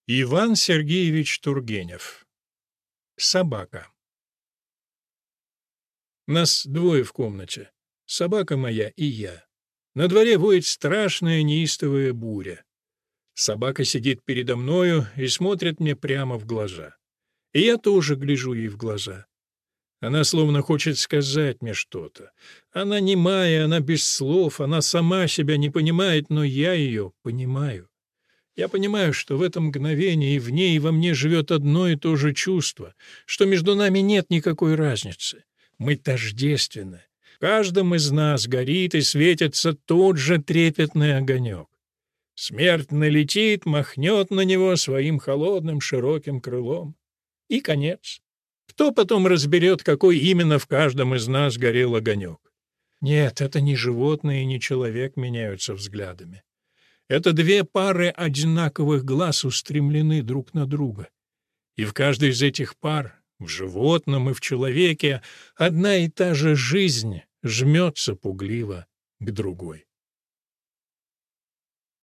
Иван Сергеевич Тургенев. Собака. Нас двое в комнате. Собака моя и я. На дворе воет страшная неистовая буря. Собака сидит передо мною и смотрит мне прямо в глаза. И я тоже гляжу ей в глаза. Она словно хочет сказать мне что-то. Она немая, она без слов, она сама себя не понимает, но я ее понимаю. Я понимаю, что в этом мгновении в ней и во мне живет одно и то же чувство, что между нами нет никакой разницы. Мы тождественны. В каждом из нас горит и светится тот же трепетный огонек. Смерть налетит, махнет на него своим холодным широким крылом. И конец. Кто потом разберет, какой именно в каждом из нас горел огонек? Нет, это не животные и не человек меняются взглядами. Это две пары одинаковых глаз устремлены друг на друга. И в каждой из этих пар, в животном и в человеке, одна и та же жизнь жмется пугливо к другой.